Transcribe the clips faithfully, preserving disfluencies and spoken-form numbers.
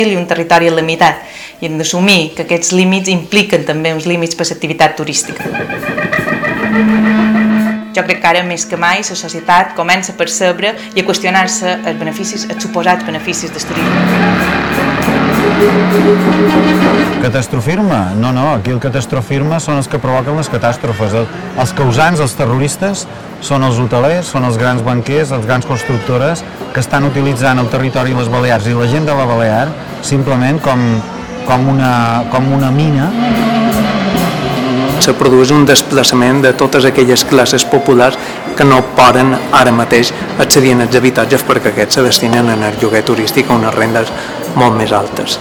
i un territori limitat, i hem d'assumir que aquests límits impliquen també uns límits per a l'activitat turística. Jo crec que ara més que mai la societat comença a percebre i a qüestionar-se els beneficis, els suposats beneficis del turisme. Catastrofirme? No, no, aquí el catastrofirme són els que provoquen les catàstrofes. Els causants, els terroristes, són els hotelers, són els grans banquers, les grans constructores que estan utilitzant el territori i les Balears i la gent de la Balear simplement com, com, una, com una mina. Se produeix un desplaçament de totes aquelles classes populars que no poden ara mateix accedir als habitatges perquè aquests se destinen en el lloguer turístic a unes rendes molt més altes.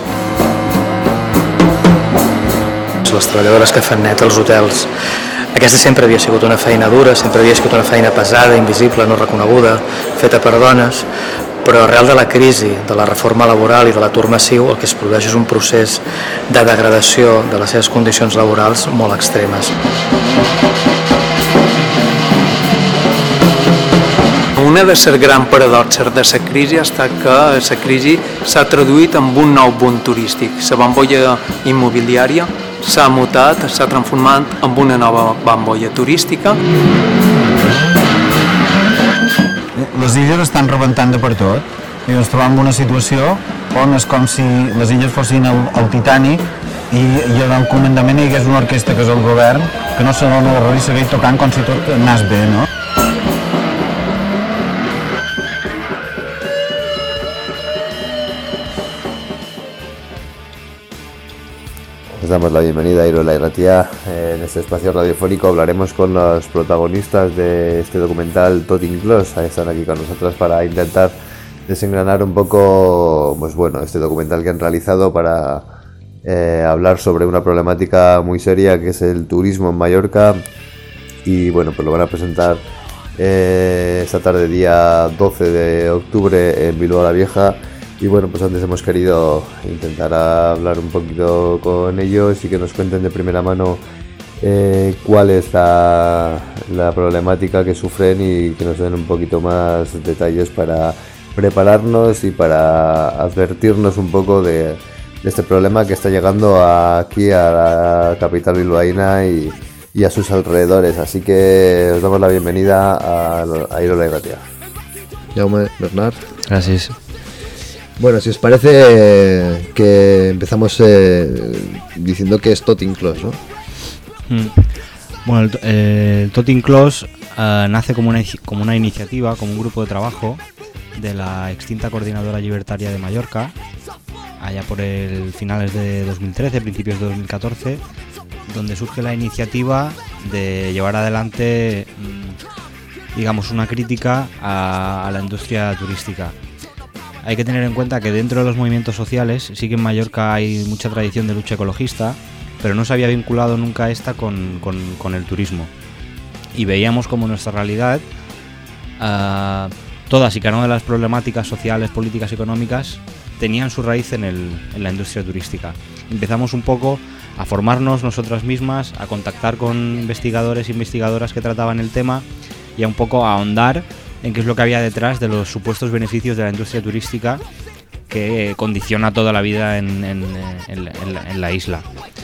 Les treballadores que fan net als hotels, aquesta sempre havia sigut una feina dura, sempre havia sigut una feina pesada, invisible, no reconeguda, feta per dones, però arrel de la crisi, de la reforma laboral i de l'atur massiu, el que es produeix és un procés de degradació de les seves condicions laborals molt extremes. Una de les grans paradoxes de la crisi ha estat que la crisi s'ha traduït en un nou boom turístic. La bombolla immobiliària s'ha mutat, s'ha transformat en una nova bombolla turística. Les illes estan rebentant de per tot i ens trobem en una situació on és com si les illes fossin el, el Titanic i, i en el comandament hi hagués una orquestra que és el govern que no s'adona d'error i segueix tocant com si tot anés bé, no? Les damos la bienvenida a Irola y Ratia. En este espacio radiofónico hablaremos con los protagonistas de este documental Tot Inclòs. Están aquí con nosotros para intentar desengranar un poco, pues bueno, este documental que han realizado para eh, hablar sobre una problemática muy seria que es el turismo en Mallorca. Y bueno, pues lo van a presentar eh, esta tarde, día doce de octubre, en Bilbao la Vieja. Y bueno, pues antes hemos querido intentar hablar un poquito con ellos y que nos cuenten de primera mano eh, cuál es la, la problemática que sufren y que nos den un poquito más detalles para prepararnos y para advertirnos un poco de, de este problema que está llegando a, aquí a la capital bilbaína y, y a sus alrededores. Así que os damos la bienvenida a, a Irola y Ratia. Jaume, Bernard. Gracias. Bueno, si os parece eh, que empezamos eh, diciendo que es Tot Inclòs, ¿no? Mm. Bueno, el, eh, el Tot Inclòs eh, nace como una, como una iniciativa, como un grupo de trabajo de la extinta Coordinadora Libertaria de Mallorca, allá por el finales de dos mil trece, principios de dos mil catorce, donde surge la iniciativa de llevar adelante, mmm, digamos, una crítica a, a la industria turística. Hay que tener en cuenta que dentro de los movimientos sociales sí que en Mallorca hay mucha tradición de lucha ecologista, pero no se había vinculado nunca esta con, con, con el turismo. Y veíamos como nuestra realidad, uh, todas y cada una de las problemáticas sociales, políticas, económicas, tenían su raíz en, el, en la industria turística. Empezamos un poco a formarnos nosotras mismas, a contactar con investigadores e investigadoras que trataban el tema y a un poco a ahondar en qué es lo que había detrás de los supuestos beneficios de la industria turística que condiciona toda la vida en, en, en, en, la, en la isla.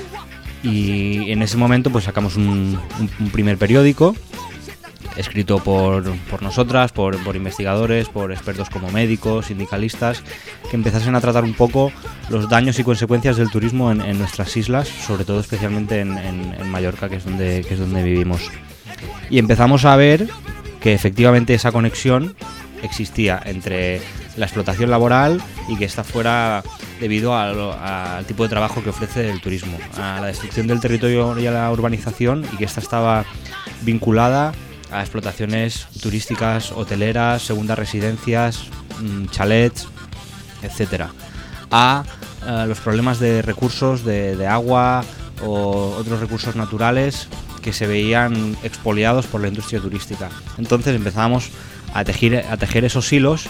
Y en ese momento pues sacamos un, un, un primer periódico escrito por, por nosotras, por, por investigadores, por expertos como médicos, sindicalistas, que empezasen a tratar un poco los daños y consecuencias del turismo en, en nuestras islas, sobre todo especialmente en, en, en Mallorca, que es donde, que es donde vivimos. Y empezamos a ver que efectivamente esa conexión existía entre la explotación laboral y que esta fuera debido a lo, a, al tipo de trabajo que ofrece el turismo, a la destrucción del territorio y a la urbanización, y que esta estaba vinculada a explotaciones turísticas, hoteleras, segundas residencias, chalets, etcétera, a, a los problemas de recursos de, de agua o otros recursos naturales que se veían expoliados por la industria turística. Entonces empezamos a tejer, a tejer esos hilos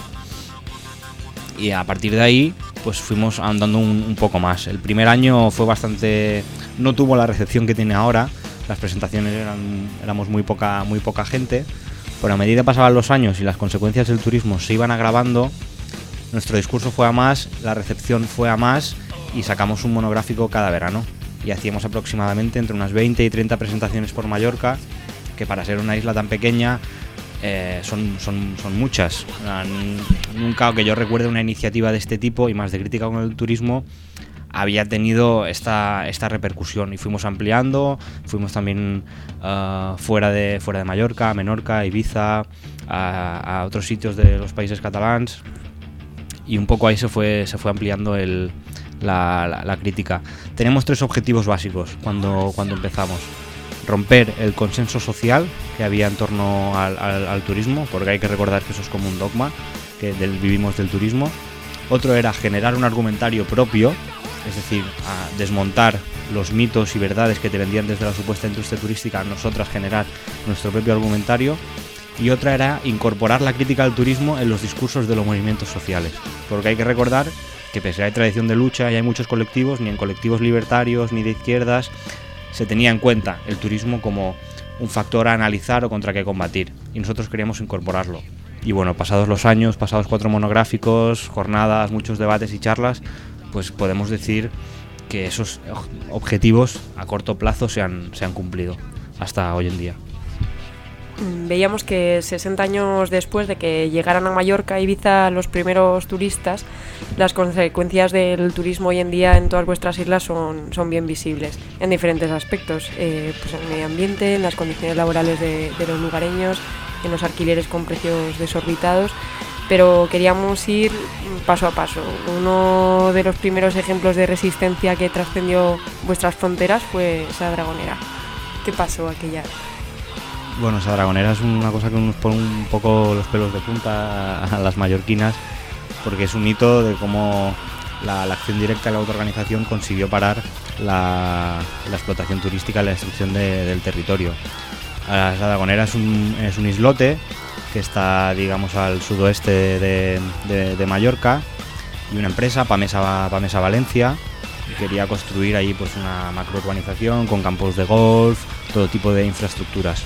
y a partir de ahí pues fuimos ahondando un, un poco más. El primer año fue bastante, no tuvo la recepción que tiene ahora, las presentaciones eran, éramos muy poca, muy poca gente, pero a medida que pasaban los años y las consecuencias del turismo se iban agravando, Nuestro discurso fue a más, la recepción fue a más y sacamos un monográfico cada verano. Y hacíamos aproximadamente entre unas veinte y treinta presentaciones por Mallorca, que para ser una isla tan pequeña eh, son, son, son muchas. Nunca que yo recuerde una iniciativa de este tipo y más de crítica con el turismo había tenido esta, esta repercusión, y fuimos ampliando, fuimos también uh, fuera, de, fuera de Mallorca, a Menorca, Ibiza, a, a otros sitios de los países catalans, y un poco ahí se fue, se fue ampliando el, la, la, la crítica. Tenemos tres objetivos básicos cuando, cuando empezamos: romper el consenso social que había en torno al, al, al turismo, porque hay que recordar que eso es como un dogma, que del, vivimos del turismo. Otro era generar un argumentario propio, es decir, a desmontar los mitos y verdades que te vendían desde la supuesta industria turística, nosotras generar nuestro propio argumentario. Y otra era incorporar la crítica al turismo en los discursos de los movimientos sociales, porque hay que recordar que pese a que hay tradición de lucha y hay muchos colectivos, ni en colectivos libertarios ni de izquierdas se tenía en cuenta el turismo como un factor a analizar o contra qué combatir, y nosotros queríamos incorporarlo. Y bueno, pasados los años, pasados cuatro monográficos, jornadas, muchos debates y charlas, pues podemos decir que esos objetivos a corto plazo se han, se han cumplido hasta hoy en día. Veíamos que sesenta años después de que llegaran a Mallorca e Ibiza los primeros turistas, las consecuencias del turismo hoy en día en todas vuestras islas son, son bien visibles en diferentes aspectos, eh, pues en el medio ambiente, en las condiciones laborales de, de los lugareños, en los alquileres con precios desorbitados. Pero queríamos ir paso a paso. Uno de los primeros ejemplos de resistencia que trascendió vuestras fronteras fue esa Dragonera. ¿Qué pasó aquella? Bueno, esa Dragonera es una cosa que nos pone un poco los pelos de punta a las mallorquinas, porque es un hito de cómo la, la acción directa de la autoorganización consiguió parar la, la explotación turística y la destrucción de, del territorio. La Dragonera es un, es un islote que está, digamos, al sudoeste de, de, de Mallorca, y una empresa, Pamesa, Pamesa Valencia, quería construir allí pues una macrourbanización con campos de golf, todo tipo de infraestructuras.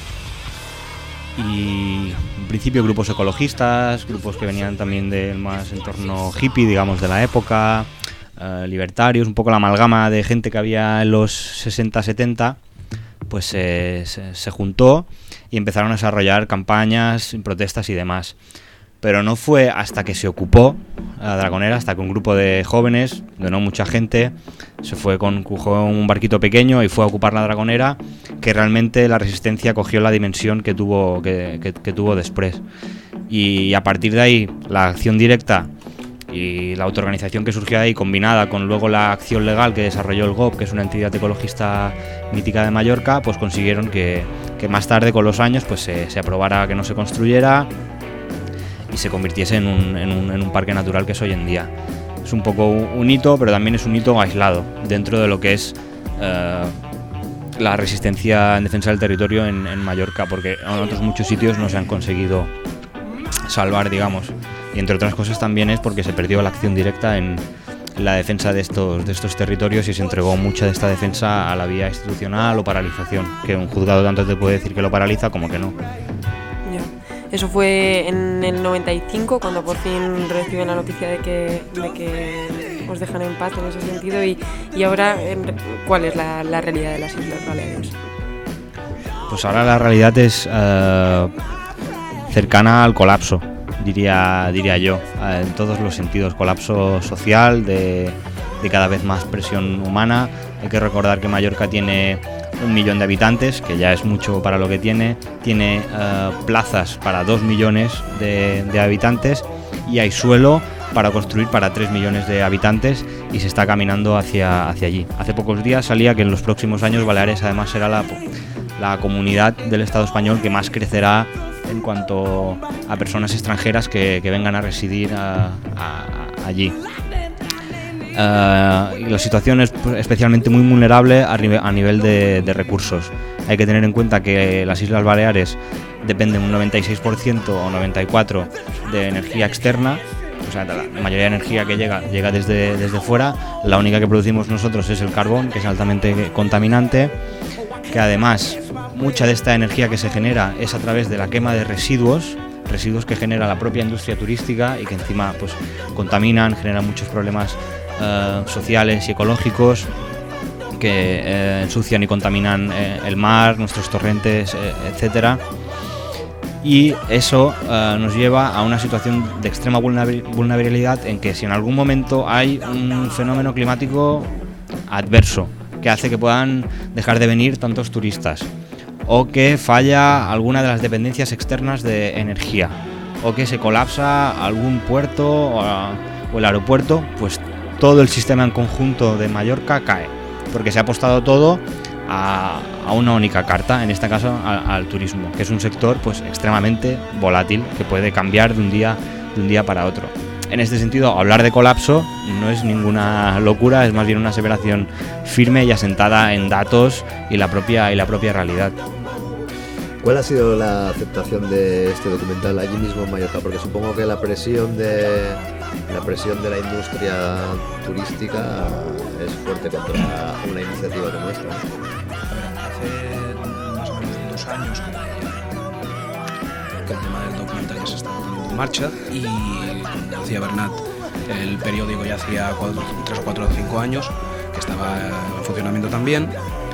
Y en principio grupos ecologistas, grupos que venían también del más entorno hippie, digamos, de la época, eh, libertarios, un poco la amalgama de gente que había en los sesenta setenta, pues eh, se, se juntó y empezaron a desarrollar campañas, protestas y demás. Pero no fue hasta que se ocupó la Dragonera, hasta que un grupo de jóvenes, de no mucha gente, se fue con cogió un barquito pequeño y fue a ocupar la Dragonera, que realmente la resistencia cogió la dimensión que tuvo, que, que, que tuvo después. Y a partir de ahí, la acción directa y la autoorganización que surgió de ahí, combinada con luego la acción legal que desarrolló el G O P, que es una entidad ecologista mítica de Mallorca, pues consiguieron que, que más tarde, con los años, pues se, se aprobara que no se construyera y se convirtiese en un, en, un, en un parque natural que es hoy en día. Es un poco un hito, pero también es un hito aislado dentro de lo que es eh, la resistencia en defensa del territorio en, en Mallorca, porque en otros muchos sitios no se han conseguido salvar, digamos. Y entre otras cosas también es porque se perdió la acción directa en la defensa de estos, de estos territorios, y se entregó mucha de esta defensa a la vía institucional o paralización, que un juzgado tanto te puede decir que lo paraliza como que no. Eso fue en el noventa y cinco, cuando por fin reciben la noticia de que, de que os dejan en paz en ese sentido. Y, y ahora, ¿cuál es la, la realidad de las Islas Baleares? Pues ahora la realidad es eh, cercana al colapso, diría, diría yo, eh, en todos los sentidos. Colapso social, de, de cada vez más presión humana. Hay que recordar que Mallorca tiene un millón de habitantes, que ya es mucho para lo que tiene, tiene uh, plazas para dos millones de, de habitantes, y hay suelo para construir para tres millones de habitantes, y se está caminando hacia, hacia allí. Hace pocos días salía que en los próximos años Baleares además será la, la comunidad del Estado español que más crecerá en cuanto a personas extranjeras que, que vengan a residir a, a, a allí. Uh, y la situación es especialmente muy vulnerable a, a nivel de, de recursos. Hay que tener en cuenta que las Islas Baleares dependen un noventa y seis por ciento o noventa y cuatro por ciento de energía externa, o sea, la mayoría de energía que llega llega desde, desde fuera. La única que producimos nosotros es el carbón, que es altamente contaminante, que además mucha de esta energía que se genera es a través de la quema de residuos residuos que genera la propia industria turística y que encima pues contaminan, generan muchos problemas eh, sociales y ecológicos, que eh, ensucian y contaminan eh, el mar, nuestros torrentes, eh, etcétera. Y eso eh, nos lleva a una situación de extrema vulnerabilidad en que si en algún momento hay un fenómeno climático adverso que hace que puedan dejar de venir tantos turistas, o que falla alguna de las dependencias externas de energía, o que se colapsa algún puerto o, o el aeropuerto, pues todo el sistema en conjunto de Mallorca cae, porque se ha apostado todo a, a una única carta, en este caso a, al turismo, que es un sector pues extremadamente volátil, que puede cambiar de un día, de un día para otro. En este sentido, hablar de colapso no es ninguna locura, es más bien una aseveración firme y asentada en datos y la propia, y la propia realidad. ¿Cuál ha sido la aceptación de este documental allí mismo en Mallorca? Porque supongo que la presión de la presión de la industria turística es fuerte contra una iniciativa como esta. Hace más o menos dos años que el tema del documental ya se estaba poniendo en marcha y, como decía Bernat, el periódico ya hacía cuatro, tres o cuatro o cinco años que estaba en funcionamiento también.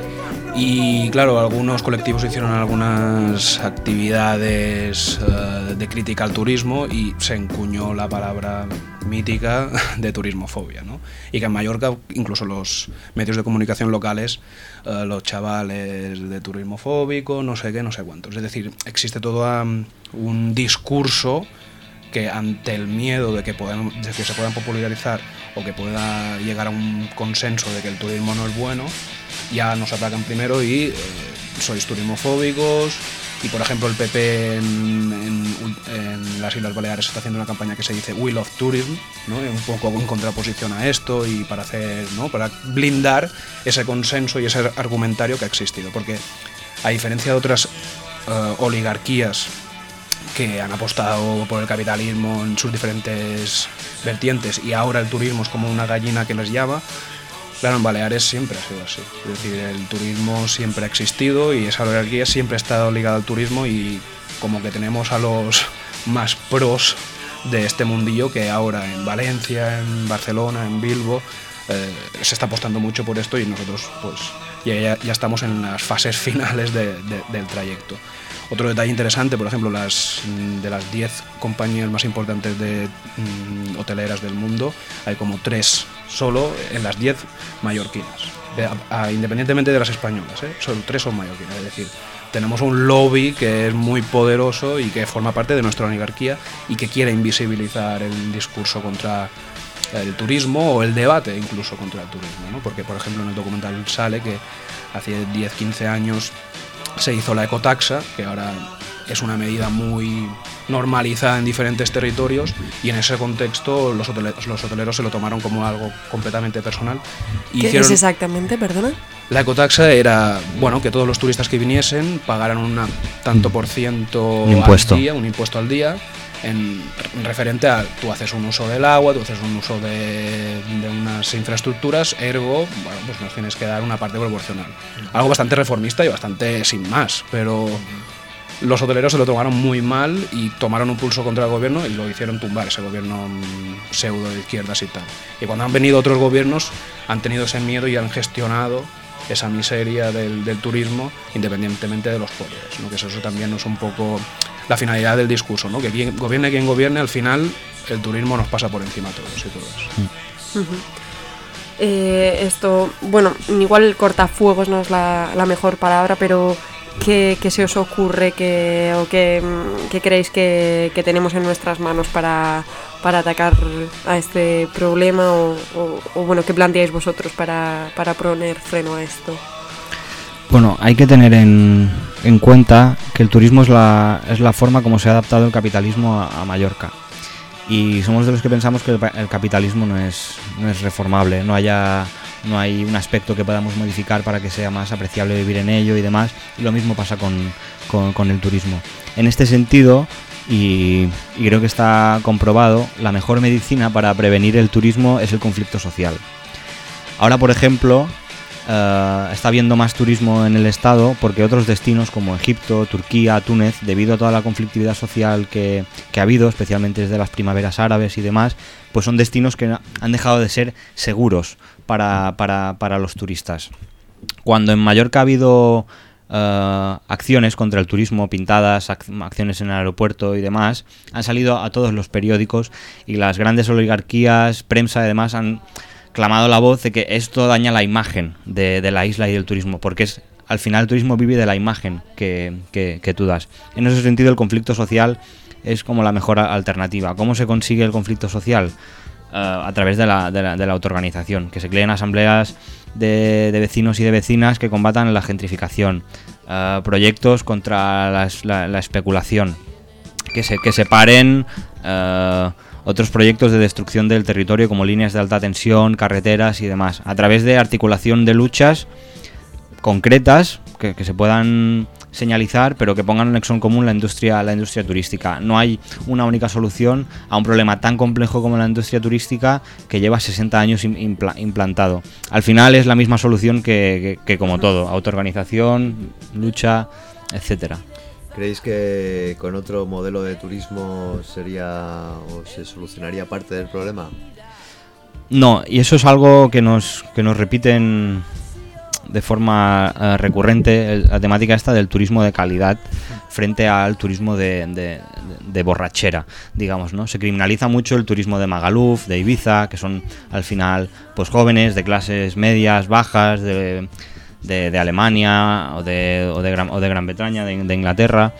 Y claro, algunos colectivos hicieron algunas actividades uh, de crítica al turismo y se encuñó la palabra mítica de turismofobia, ¿no? Y que en Mallorca, incluso los medios de comunicación locales, uh, los chavales de turismofóbico, no sé qué, no sé cuántos. Es decir, existe todo um, un discurso que ante el miedo de que, puedan, de que se puedan popularizar o que pueda llegar a un consenso de que el turismo no es bueno, ya nos atacan primero y eh, sois turismofóbicos. Y por ejemplo el P P en, en, en las Islas Baleares está haciendo una campaña que se dice We Love Tourism, ¿no? Un poco en contraposición a esto y para hacer, ¿no? Para blindar ese consenso y ese argumentario que ha existido, porque a diferencia de otras uh, oligarquías que han apostado por el capitalismo en sus diferentes vertientes y ahora el turismo es como una gallina que les llama. Claro, en Baleares siempre ha sido así, es decir, el turismo siempre ha existido y esa oligarquía siempre ha estado ligada al turismo y como que tenemos a los más pros de este mundillo que ahora en Valencia, en Barcelona, en Bilbo, eh, se está apostando mucho por esto y nosotros pues ya, ya, ya estamos en las fases finales de, de, del trayecto. Otro detalle interesante, por ejemplo, las, de las diez compañías más importantes de mm, hoteleras del mundo, hay como tres solo en las diez mallorquinas, de, a, a, independientemente de las españolas, ¿eh? Solo tres son mallorquinas, es decir, tenemos un lobby que es muy poderoso y que forma parte de nuestra oligarquía y que quiere invisibilizar el discurso contra el turismo o el debate incluso contra el turismo, ¿no? Porque, por ejemplo, en el documental sale que hace diez quince años se hizo la ecotaxa, que ahora es una medida muy normalizada en diferentes territorios y en ese contexto los hoteleros, los hoteleros se lo tomaron como algo completamente personal. Y ¿Qué hicieron... es exactamente, perdona? La ecotaxa era, bueno, que todos los turistas que viniesen pagaran un tanto por ciento un impuesto. al día, un impuesto al día, en referente a tú haces un uso del agua, tú haces un uso de, de unas infraestructuras, ergo, bueno, pues nos tienes que dar una parte proporcional. Algo bastante reformista y bastante sin más, pero los hoteleros se lo tomaron muy mal y tomaron un pulso contra el gobierno y lo hicieron tumbar, ese gobierno pseudo de izquierdas y tal. Y cuando han venido otros gobiernos han tenido ese miedo y han gestionado esa miseria del, del turismo independientemente de los poderes, ¿no? Que eso también es un poco la finalidad del discurso, ¿no? Que quien gobierne quien gobierne, al final el turismo nos pasa por encima a todos y todas. Uh-huh. eh, esto, bueno, igual cortafuegos no es la, la mejor palabra, pero ¿qué, qué se os ocurre que, o qué, qué creéis que, que tenemos en nuestras manos para, para atacar a este problema o, o, o bueno, qué planteáis vosotros para, para poner freno a esto? Bueno, hay que tener en, en cuenta que el turismo es la, es la forma como se ha adaptado el capitalismo a, a Mallorca. Y somos de los que pensamos que el, el capitalismo no es, no es reformable, no, haya, no hay un aspecto que podamos modificar para que sea más apreciable vivir en ello y demás. Y lo mismo pasa con, con, con el turismo. En este sentido, y, y creo que está comprobado, la mejor medicina para prevenir el turismo es el conflicto social. Ahora, por ejemplo, Uh, está habiendo más turismo en el estado porque otros destinos como Egipto, Turquía, Túnez, debido a toda la conflictividad social que, que ha habido, especialmente desde las primaveras árabes y demás, pues son destinos que han dejado de ser seguros para, para, para los turistas. Cuando en Mallorca ha habido uh, acciones contra el turismo, pintadas, ac- acciones en el aeropuerto y demás, han salido a todos los periódicos y las grandes oligarquías, prensa y demás han clamado la voz de que esto daña la imagen de, de la isla y del turismo, porque es al final el turismo vive de la imagen que, que, que tú das. En ese sentido el conflicto social es como la mejor alternativa. ¿Cómo se consigue el conflicto social? Uh, a través de la, de, la, de la autoorganización, que se creen asambleas de, de vecinos y de vecinas que combatan la gentrificación, uh, proyectos contra las, la, la especulación, que se, que separen uh, otros proyectos de destrucción del territorio como líneas de alta tensión, carreteras y demás, a través de articulación de luchas concretas que, que se puedan señalizar, pero que pongan en nexo en común la industria, la industria turística. No hay una única solución a un problema tan complejo como la industria turística que lleva sesenta años impla- implantado. Al final es la misma solución que, que, que como todo, autoorganización, lucha, etcétera. ¿Creéis que con otro modelo de turismo sería o se solucionaría parte del problema? No, y eso es algo que nos, que nos repiten de forma uh, recurrente, el, la temática esta del turismo de calidad frente al turismo de, de, de borrachera, digamos, ¿no? Se criminaliza mucho el turismo de Magaluf, de Ibiza, que son al final pues jóvenes de clases medias, bajas, de, de, de Alemania o de, o de Gran, o de Gran Bretaña, de, de Inglaterra,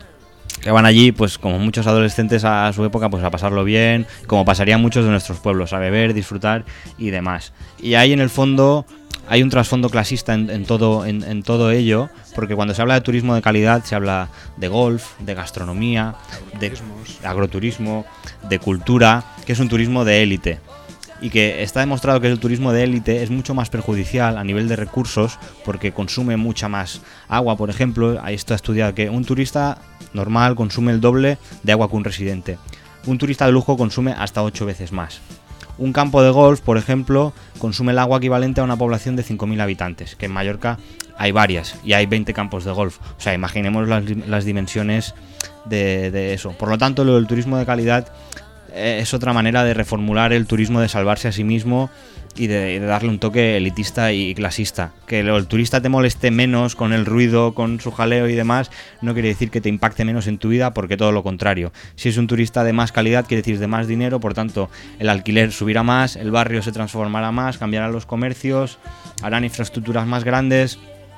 que van allí, pues como muchos adolescentes a su época, pues a pasarlo bien, como pasarían muchos de nuestros pueblos, a beber, disfrutar y demás. Y ahí en el fondo hay un trasfondo clasista en, en, todo, en, en todo ello, porque cuando se habla de turismo de calidad se habla de golf, de gastronomía, de agroturismo, de cultura, que es un turismo de élite. Y que está demostrado que el turismo de élite es mucho más perjudicial a nivel de recursos porque consume mucha más agua, por ejemplo. Ahí está estudiado que un turista normal consume el doble de agua que un residente. Un turista de lujo consume hasta ocho veces más. Un campo de golf, por ejemplo, consume el agua equivalente a una población de cinco mil habitantes, que en Mallorca hay varias y hay veinte campos de golf. O sea, imaginemos las, las dimensiones de, de eso. Por lo tanto, lo del turismo de calidad eh, es otra manera de reformular el turismo, de salvarse a sí mismo y de, de darle un toque elitista y clasista. Que lo, el turista te moleste menos con el ruido, con su jaleo y demás, no quiere decir que te impacte menos en tu vida, porque todo lo contrario. Si es un turista de más calidad, quiere decir de más dinero, por tanto el alquiler subirá más, el barrio se transformará más, cambiarán los comercios, harán infraestructuras más grandes.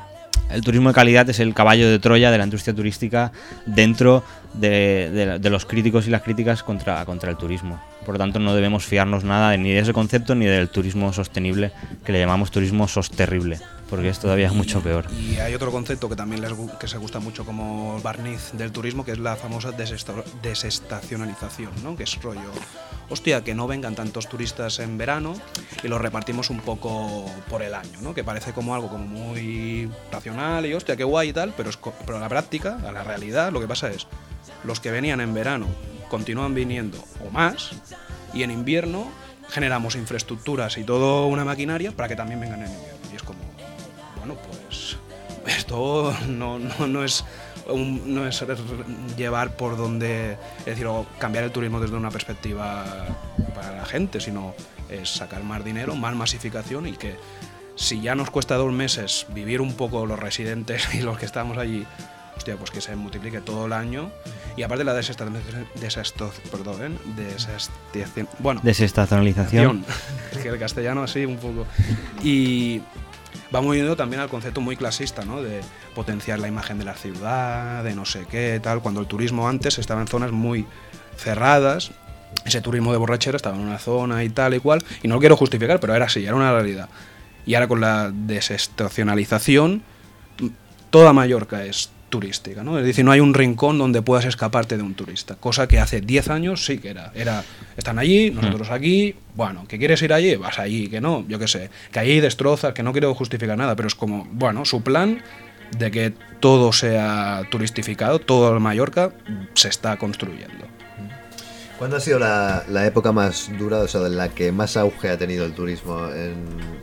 El turismo de calidad es el caballo de Troya de la industria turística dentro de, de, de los críticos y las críticas contra, contra el turismo. Por lo tanto, no debemos fiarnos nada ni de ese concepto ni del turismo sostenible, que le llamamos turismo sosterrible, porque es todavía mucho peor. Y hay otro concepto que también les, que se gusta mucho como barniz del turismo, que es la famosa desestacionalización, ¿no? Que es rollo, hostia, que no vengan tantos turistas en verano y los repartimos un poco por el año, ¿no? Que parece como algo como muy racional y hostia, qué guay y tal, pero, es, pero a la práctica, a la realidad, lo que pasa es, los que venían en verano continúan viniendo o más, y en invierno generamos infraestructuras y toda una maquinaria para que también vengan en invierno. Y es como, bueno, pues esto no, no, no es un, no es llevar por donde, es decir, o cambiar el turismo desde una perspectiva para la gente, sino es sacar más dinero, más masificación, y que si ya nos cuesta dos meses vivir un poco los residentes y los que estamos allí, hostia, pues que se multiplique todo el año. Y aparte la desestacionalización, perdón, desestación, bueno, desestacionalización, que el castellano así un poco, y va muy unido también al concepto muy clasista, ¿no? De potenciar la imagen de la ciudad, de no sé qué, tal, cuando el turismo antes estaba en zonas muy cerradas, ese turismo de borrachera estaba en una zona y tal y cual, y no lo quiero justificar, pero era así, era una realidad. Y ahora con la desestacionalización, toda Mallorca es turística, ¿no? Es decir, no hay un rincón donde puedas escaparte de un turista, cosa que hace diez años sí que era, era están allí, nosotros aquí, bueno, que quieres ir allí, vas allí, que no, yo qué sé, que allí destrozas, que no quiero justificar nada, pero es como, bueno, su plan de que todo sea turistificado, todo Mallorca se está construyendo. ¿Cuándo ha sido la, la época más dura, o sea, en la que más auge ha tenido el turismo en,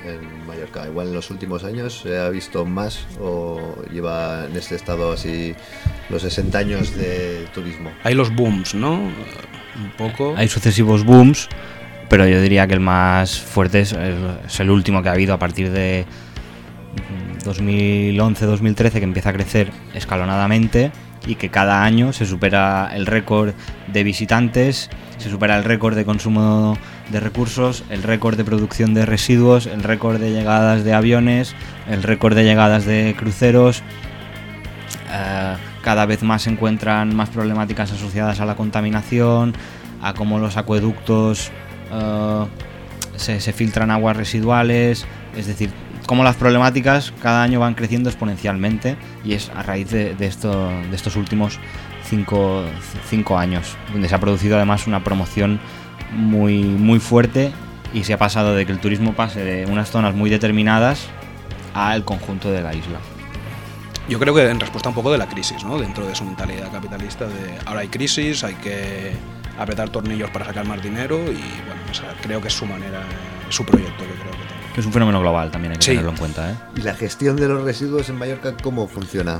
en Mallorca? Igual en los últimos años se ha visto más o lleva en este estado así los sesenta años de turismo. Hay los booms, ¿no? Un poco. Hay sucesivos booms, pero yo diría que el más fuerte es, es el último que ha habido a partir de dos mil once dos mil trece, que empieza a crecer escalonadamente y que cada año se supera el récord de visitantes, se supera el récord de consumo de recursos, el récord de producción de residuos, el récord de llegadas de aviones, el récord de llegadas de cruceros. Eh, cada vez más se encuentran más problemáticas asociadas a la contaminación, a cómo los acueductos eh, se, se filtran aguas residuales, es decir, cómo las problemáticas cada año van creciendo exponencialmente, y es a raíz de, de, esto, de estos últimos cinco, cinco años, donde se ha producido además una promoción muy, muy fuerte, y se ha pasado de que el turismo pase de unas zonas muy determinadas al conjunto de la isla. Yo creo que en respuesta un poco de la crisis, ¿no? Dentro de su mentalidad capitalista de ahora hay crisis, hay que apretar tornillos para sacar más dinero, y bueno, o sea, creo que es su manera, es su proyecto que creo que tiene. Que es un fenómeno global, también hay que sí. tenerlo en cuenta, ¿eh? ¿Y la gestión de los residuos en Mallorca cómo funciona?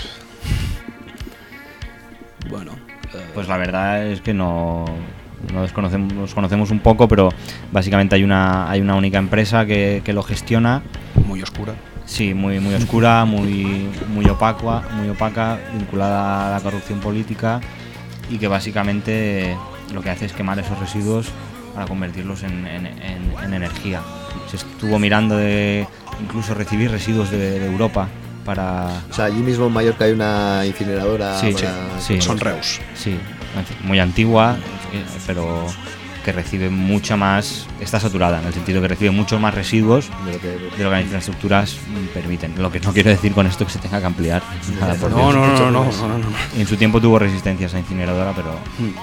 Bueno, eh... pues la verdad es que no, no desconocemos, nos conocemos un poco, pero básicamente hay una hay una única empresa que, que lo gestiona. Muy oscura. Sí, muy muy oscura, muy muy opaca, muy opaca, vinculada a la corrupción política, y que básicamente lo que hace es quemar esos residuos para convertirlos en, en, en, en energía. Se estuvo mirando de incluso recibir residuos de, de Europa para... O sea, allí mismo en Mallorca hay una incineradora. Sí, para... sí, Son Reus. Sí, muy antigua, pero que recibe mucha más, está saturada, en el sentido que recibe muchos más residuos de lo que, de lo que las infraestructuras permiten. Lo que no quiero decir con esto que se tenga que ampliar. Nada, por no, no, no, no, no, no, no, no. En su tiempo tuvo resistencia esa incineradora, pero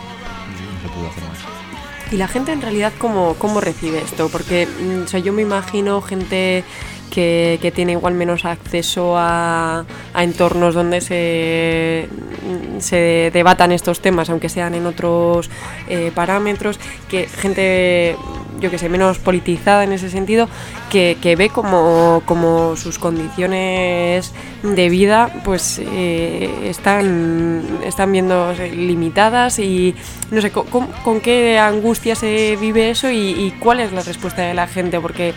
no se pudo hacer más. ¿Y la gente en realidad cómo, cómo recibe esto? Porque o sea, yo me imagino gente que, que tiene igual menos acceso a, a entornos donde se, se debatan estos temas, aunque sean en otros eh, parámetros, que gente, yo que sé, menos politizada en ese sentido, que, que ve como, como sus condiciones de vida pues eh, están, están viendo limitadas, y no sé, con, con qué angustia se vive eso, y, y cuál es la respuesta de la gente, porque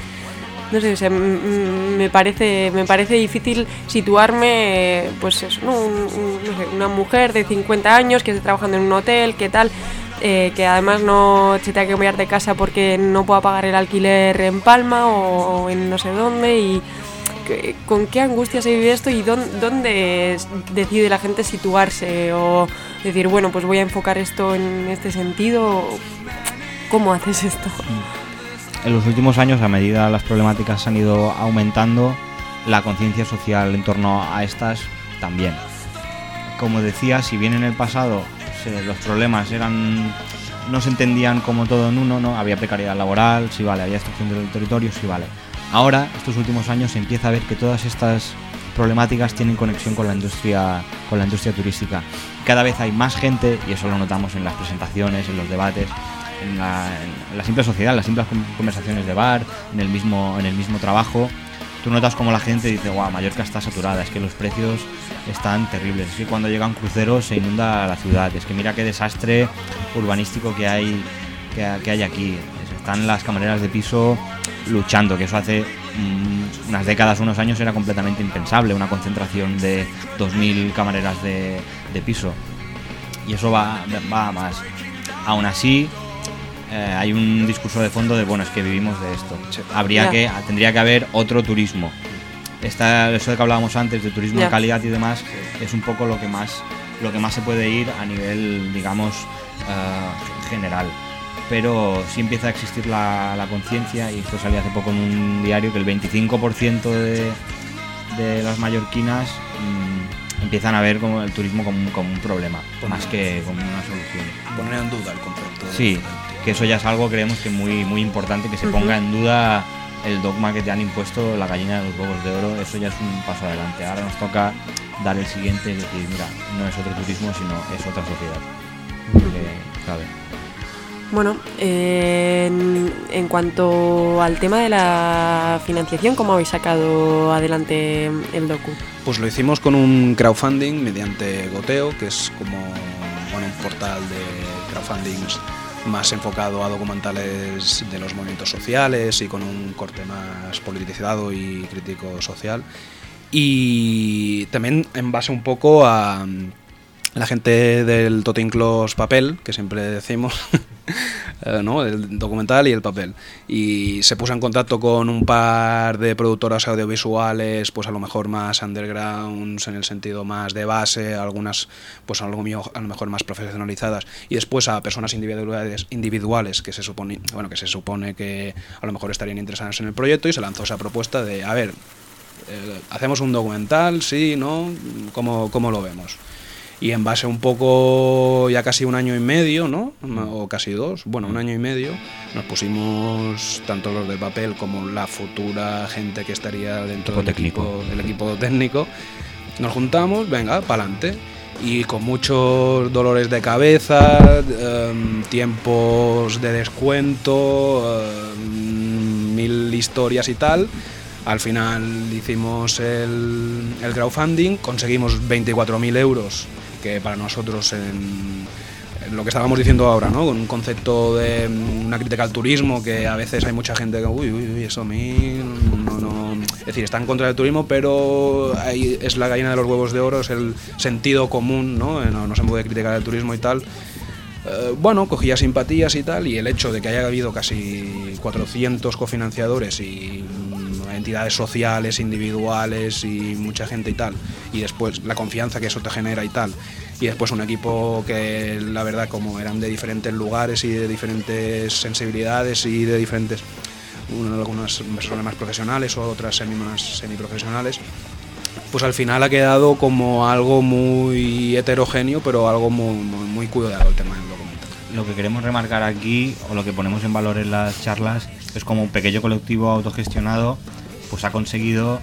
no sé, o sea, me parece me parece difícil situarme, pues eso, ¿no? Un, un, no sé, una mujer de cincuenta años que esté trabajando en un hotel, ¿qué tal? Eh, que además no se tenga que cambiar de casa porque no pueda pagar el alquiler en Palma o, o en no sé dónde, y que, con qué angustia se vive esto, y dónde, dónde decide la gente situarse, o decir, bueno, pues voy a enfocar esto en este sentido. ¿Cómo haces esto? En los últimos años, a medida que las problemáticas han ido aumentando, la conciencia social en torno a estas también. Como decía, si bien en el pasado se, los problemas eran no se entendían como todo en uno, no había precariedad laboral, sí vale, había destrucción del territorio, sí vale. Ahora, estos últimos años, se empieza a ver que todas estas problemáticas tienen conexión con la industria, con la industria turística. Cada vez hay más gente, y eso lo notamos en las presentaciones, en los debates, en la, en la simple sociedad, en las simples conversaciones de bar, en el mismo, en el mismo trabajo. Tú notas como la gente dice, guau, Mallorca está saturada, es que los precios están terribles, es que cuando llega un crucero se inunda la ciudad, es que mira qué desastre urbanístico que hay, que, que hay aquí. Están las camareras de piso luchando, que eso hace mmm, unas décadas, unos años era completamente impensable, una concentración de dos mil camareras de, de piso. Y eso va, va a más. Aún así, Eh, hay un discurso de fondo de, bueno, es que vivimos de esto. Habría yeah. que, tendría que haber otro turismo. Esta, eso de que hablábamos antes, de turismo yeah. de calidad y demás, es un poco lo que más, lo que más se puede ir a nivel, digamos, uh, general. Pero sí empieza a existir la, la conciencia, y esto salió hace poco en un diario, que el veinticinco por ciento de, de las mallorquinas mmm, empiezan a ver como el turismo como un, como un problema, Poner, más que como una solución. Poner en duda el concepto. Sí. Que eso ya es algo, creemos, que muy muy importante, que se uh-huh. ponga en duda el dogma que te han impuesto, la gallina de los huevos de oro. Eso ya es un paso adelante. Ahora nos toca dar el siguiente, es decir, mira, no es otro turismo, sino es otra sociedad. Uh-huh. Que, ¿sabe? Bueno, eh, en, en cuanto al tema de la financiación, ¿cómo habéis sacado adelante el docu? Pues lo hicimos con un crowdfunding mediante Goteo, que es como bueno, un portal de crowdfundings más enfocado a documentales de los movimientos sociales y con un corte más politizado y crítico social. Y también en base un poco a la gente del Tot Inclòs papel, que siempre decimos, ¿no? El documental y el papel. Y se puso en contacto con un par de productoras audiovisuales, pues a lo mejor más undergrounds, en el sentido más de base, algunas pues algo mío, a lo mejor más profesionalizadas, y después a personas individuales, individuales que se supone, bueno, que se supone que a lo mejor estarían interesadas en el proyecto, y se lanzó esa propuesta de, a ver, eh, hacemos un documental, sí, ¿no? ¿Cómo, cómo lo vemos? Y en base un poco, ya casi un año y medio, ¿no? O casi dos, bueno, un año y medio, nos pusimos, tanto los de papel como la futura gente que estaría dentro del equipo, del equipo técnico, nos juntamos, venga, pa'lante. Y con muchos dolores de cabeza, eh, tiempos de descuento, eh, mil historias y tal. Al final hicimos el, el crowdfunding, conseguimos veinticuatro mil euros, que para nosotros en, en lo que estábamos diciendo ahora, ¿no? Con un concepto de una crítica al turismo, que a veces hay mucha gente que, uy, uy, uy, eso a mí no, no, es decir, está en contra del turismo, pero ahí es la gallina de los huevos de oro, es el sentido común, ¿no? No, no se puede criticar el turismo y tal. Eh, bueno, cogía simpatías y tal, y el hecho de que haya habido casi cuatrocientos cofinanciadores y entidades sociales, individuales y mucha gente y tal, y después la confianza que eso te genera y tal, y después un equipo que la verdad como eran de diferentes lugares y de diferentes sensibilidades y de diferentes, algunas personas más profesionales o otras semi más semiprofesionales, pues al final ha quedado como algo muy heterogéneo, pero algo muy, muy, muy cuidado el tema del documental. Lo que queremos remarcar aquí, o lo que ponemos en valor en las charlas, es como un pequeño colectivo autogestionado pues ha conseguido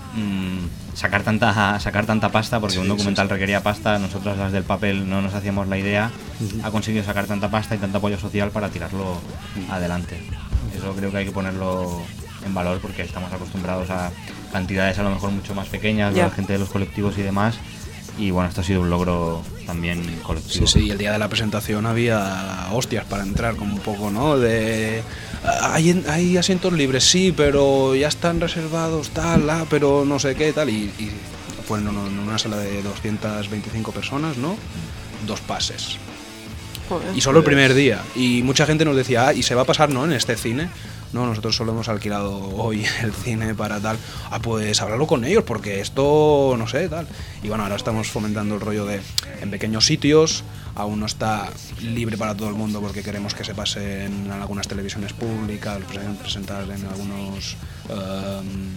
mmm, sacar tanta sacar tanta pasta, porque sí, un documental sí, sí. requería pasta, nosotros las del papel no nos hacíamos la idea, uh-huh. ha conseguido sacar tanta pasta y tanto apoyo social para tirarlo uh-huh. adelante. Eso creo que hay que ponerlo en valor, porque estamos acostumbrados a cantidades a lo mejor mucho más pequeñas, yeah. de la gente de los colectivos y demás. Y bueno, esto ha sido un logro también colectivo. Sí, sí, y el día de la presentación había hostias para entrar, como un poco, ¿no? De hay, hay asientos libres, sí, pero ya están reservados, tal, ah, pero no sé qué, tal. Y, y fue en una sala de doscientas veinticinco personas, ¿no? Dos pases. Joder, y solo el primer día. Y mucha gente nos decía, ah, ¿y se va a pasar, no, en este cine? No, nosotros solo hemos alquilado hoy el cine para tal. Ah, pues hablarlo con ellos, porque esto, no sé, tal. Y bueno, ahora estamos fomentando el rollo de en pequeños sitios. Aún no está libre para todo el mundo, porque queremos que se pase en algunas televisiones públicas, presentar en algunos um,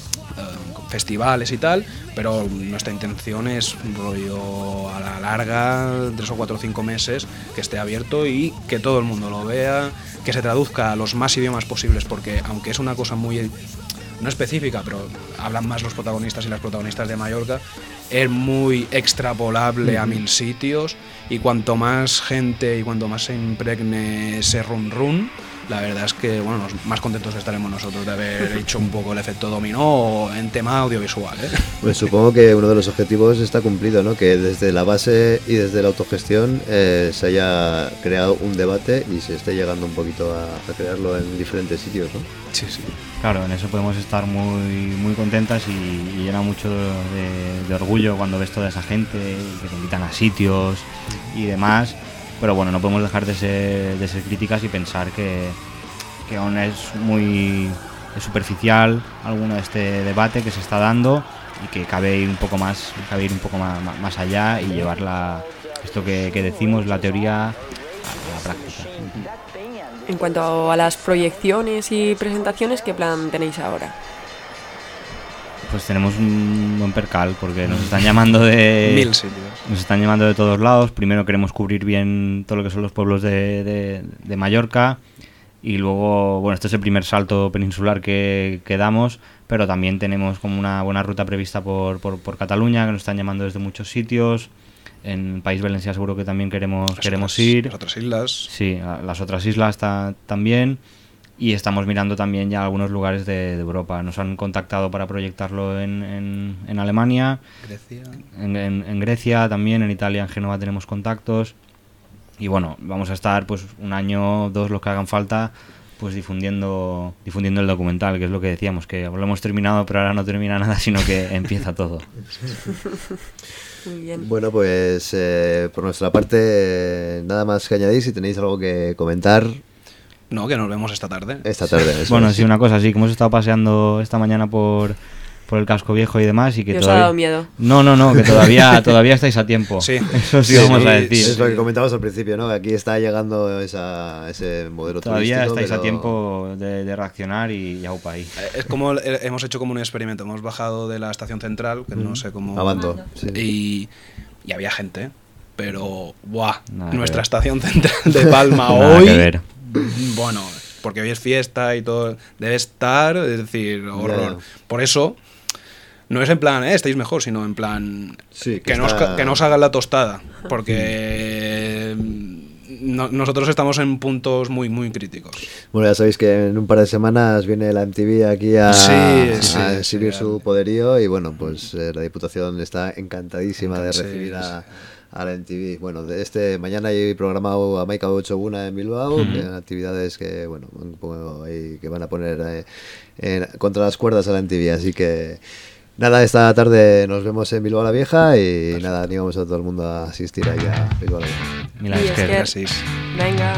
um, festivales y tal. Pero nuestra intención es un rollo a la larga, tres o cuatro o cinco meses, que esté abierto y que todo el mundo lo vea, que se traduzca a los más idiomas posibles, porque aunque es una cosa muy no específica, pero hablan más los protagonistas y las protagonistas de Mallorca, es muy extrapolable a mil sitios, y cuanto más gente y cuanto más se impregne ese run run, la verdad es que bueno, más contentos estaremos nosotros de haber hecho un poco el efecto dominó en tema audiovisual, ¿eh? Pues supongo que uno de los objetivos está cumplido, ¿no? Que desde la base y desde la autogestión eh, se haya creado un debate y se esté llegando un poquito a, a crearlo en diferentes sitios, ¿no? Sí, sí. Claro, en eso podemos estar muy muy contentas, y, y llena mucho de, de orgullo cuando ves toda esa gente que te invitan a sitios y demás. Pero bueno, no podemos dejar de ser, de ser críticas y pensar que, que aún es muy es superficial alguno de este debate que se está dando, y que cabe ir un poco más, cabe ir un poco más, más allá y llevar la, esto que, que decimos, la teoría, a la práctica. En cuanto a las proyecciones y presentaciones, ¿qué plan tenéis ahora? Pues tenemos un buen percal, porque nos están llamando de mil sitios. Nos están llamando de todos lados. Primero queremos cubrir bien todo lo que son los pueblos de, de, de Mallorca, y luego, bueno, este es el primer salto peninsular que, que damos, pero también tenemos como una buena ruta prevista por, por, por Cataluña, que nos están llamando desde muchos sitios. En País Valencià seguro que también queremos, las queremos otras, ir. Las otras islas. Sí, a las otras islas ta, también. Y estamos mirando también ya algunos lugares de, de Europa. Nos han contactado para proyectarlo en, en, en Alemania, Grecia. En, en, en Grecia también, en Italia, en Génova tenemos contactos. Y bueno, vamos a estar pues un año o dos, los que hagan falta, pues difundiendo difundiendo el documental, que es lo que decíamos, que lo hemos terminado, pero ahora no termina nada, sino que empieza todo. Muy bien. Bueno, pues eh, por nuestra parte, nada más que añadir. Si tenéis algo que comentar. No, que nos vemos esta tarde. Esta tarde, eso Bueno, es. sí, una cosa, sí, que hemos estado paseando esta mañana por, por el casco viejo y demás, y que ¿Y os todavía... ha dado miedo? No, no, no, que todavía todavía estáis a tiempo. Sí. Eso sí, Sí, vamos sí, a decir. Es lo que comentabas al principio, ¿no? Que aquí está llegando esa, ese modelo Todavía turístico. estáis pero... a tiempo de, de reaccionar y ya upa ahí. Eh, Es como eh, hemos hecho como un experimento. Hemos bajado de la estación central, que no sé cómo. Abando, sí. Y, y había gente, pero ¡buah! Nada que Nuestra ver. estación central de Palma Nada hoy. que ver. Bueno, porque hoy es fiesta y todo. Debe estar, es decir, horror. Ya. Por eso. No es en plan, eh, estáis mejor, sino en plan Sí, que, que no os, está- ca- que no os hagan la tostada, porque no- nosotros estamos en puntos muy, muy críticos. Bueno, ya sabéis que en un par de semanas viene la M T V aquí a, Sí, a sí, exhibir sí. su poderío y bueno, pues eh, la Diputación está encantadísima de Sí, recibir a, sí. a la M T V. Bueno, de este mañana hay programado a Maika ocho Guna en Bilbao, Ujú. que actividades que bueno, un poco ahí que van a poner eh, en- contra las cuerdas a la M T V, así que nada, esta tarde nos vemos en Bilbao la Vieja y nada, animamos a todo el mundo a asistir ahí a Bilbao la Vieja. Mira, Y es es que... que- Gracias. Venga.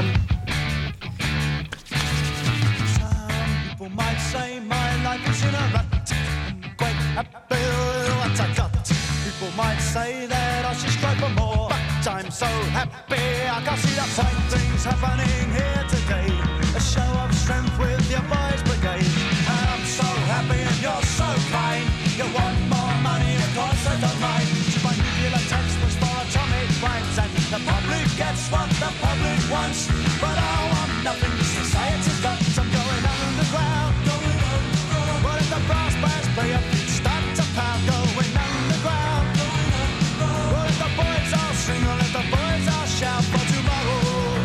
People might say my life is in a rut. I'm quite happy with what I got. People might say that I should strive for more, but I'm so happy I can see the fine things happening here today. A show of strength with your boys brigade. And I'm so happy and you're so kind. You want more money, of course I don't mind. To my nuclear text was for atomic crimes, and the public gets what the public wants. But I want nothing society's got. I'm going underground, going underground. What if the brass bands play a beat, start to pound, going underground, going underground. What if the boys all sing, or if the boys all shout for tomorrow?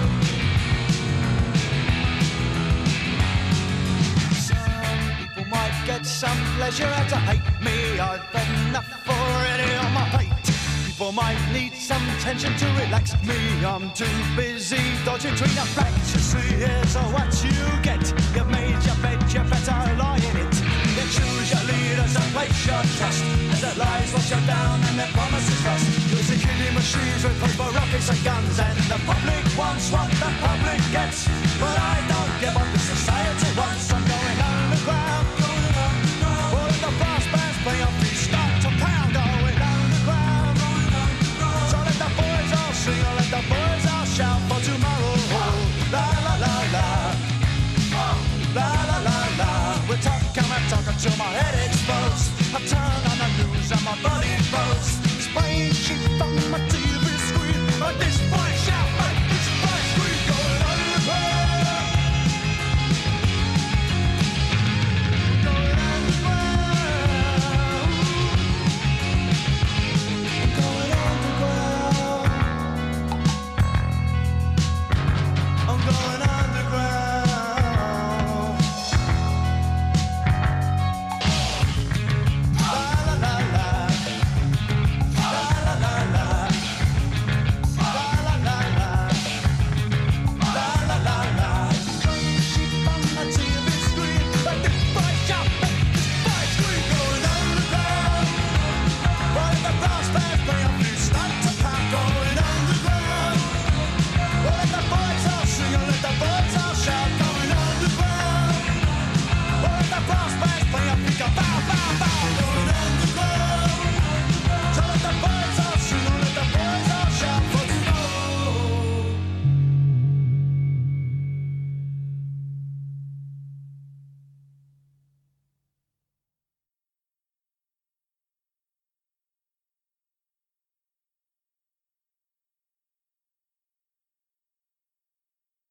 Some people might get some pleasure out of hate me. I've enough already on my plate. People might need some tension to relax me. I'm too busy dodging between the facts. You see, here's what you get. You've made your bed, you better lie in it. You choose your leaders and place your trust, as their lies wash you down and their promises rust. You're a killing machines with paper rockets and guns, and the public wants what the public gets. But I don't give what the society wants. I'm going underground, going underground. All of the brass bands play on beat, start to pound, going underground, going underground. So let the boys all sing, or let the boys all shout for tomorrow. La la la la, la la la la. We're talking, I'm talking till my head explodes. I turn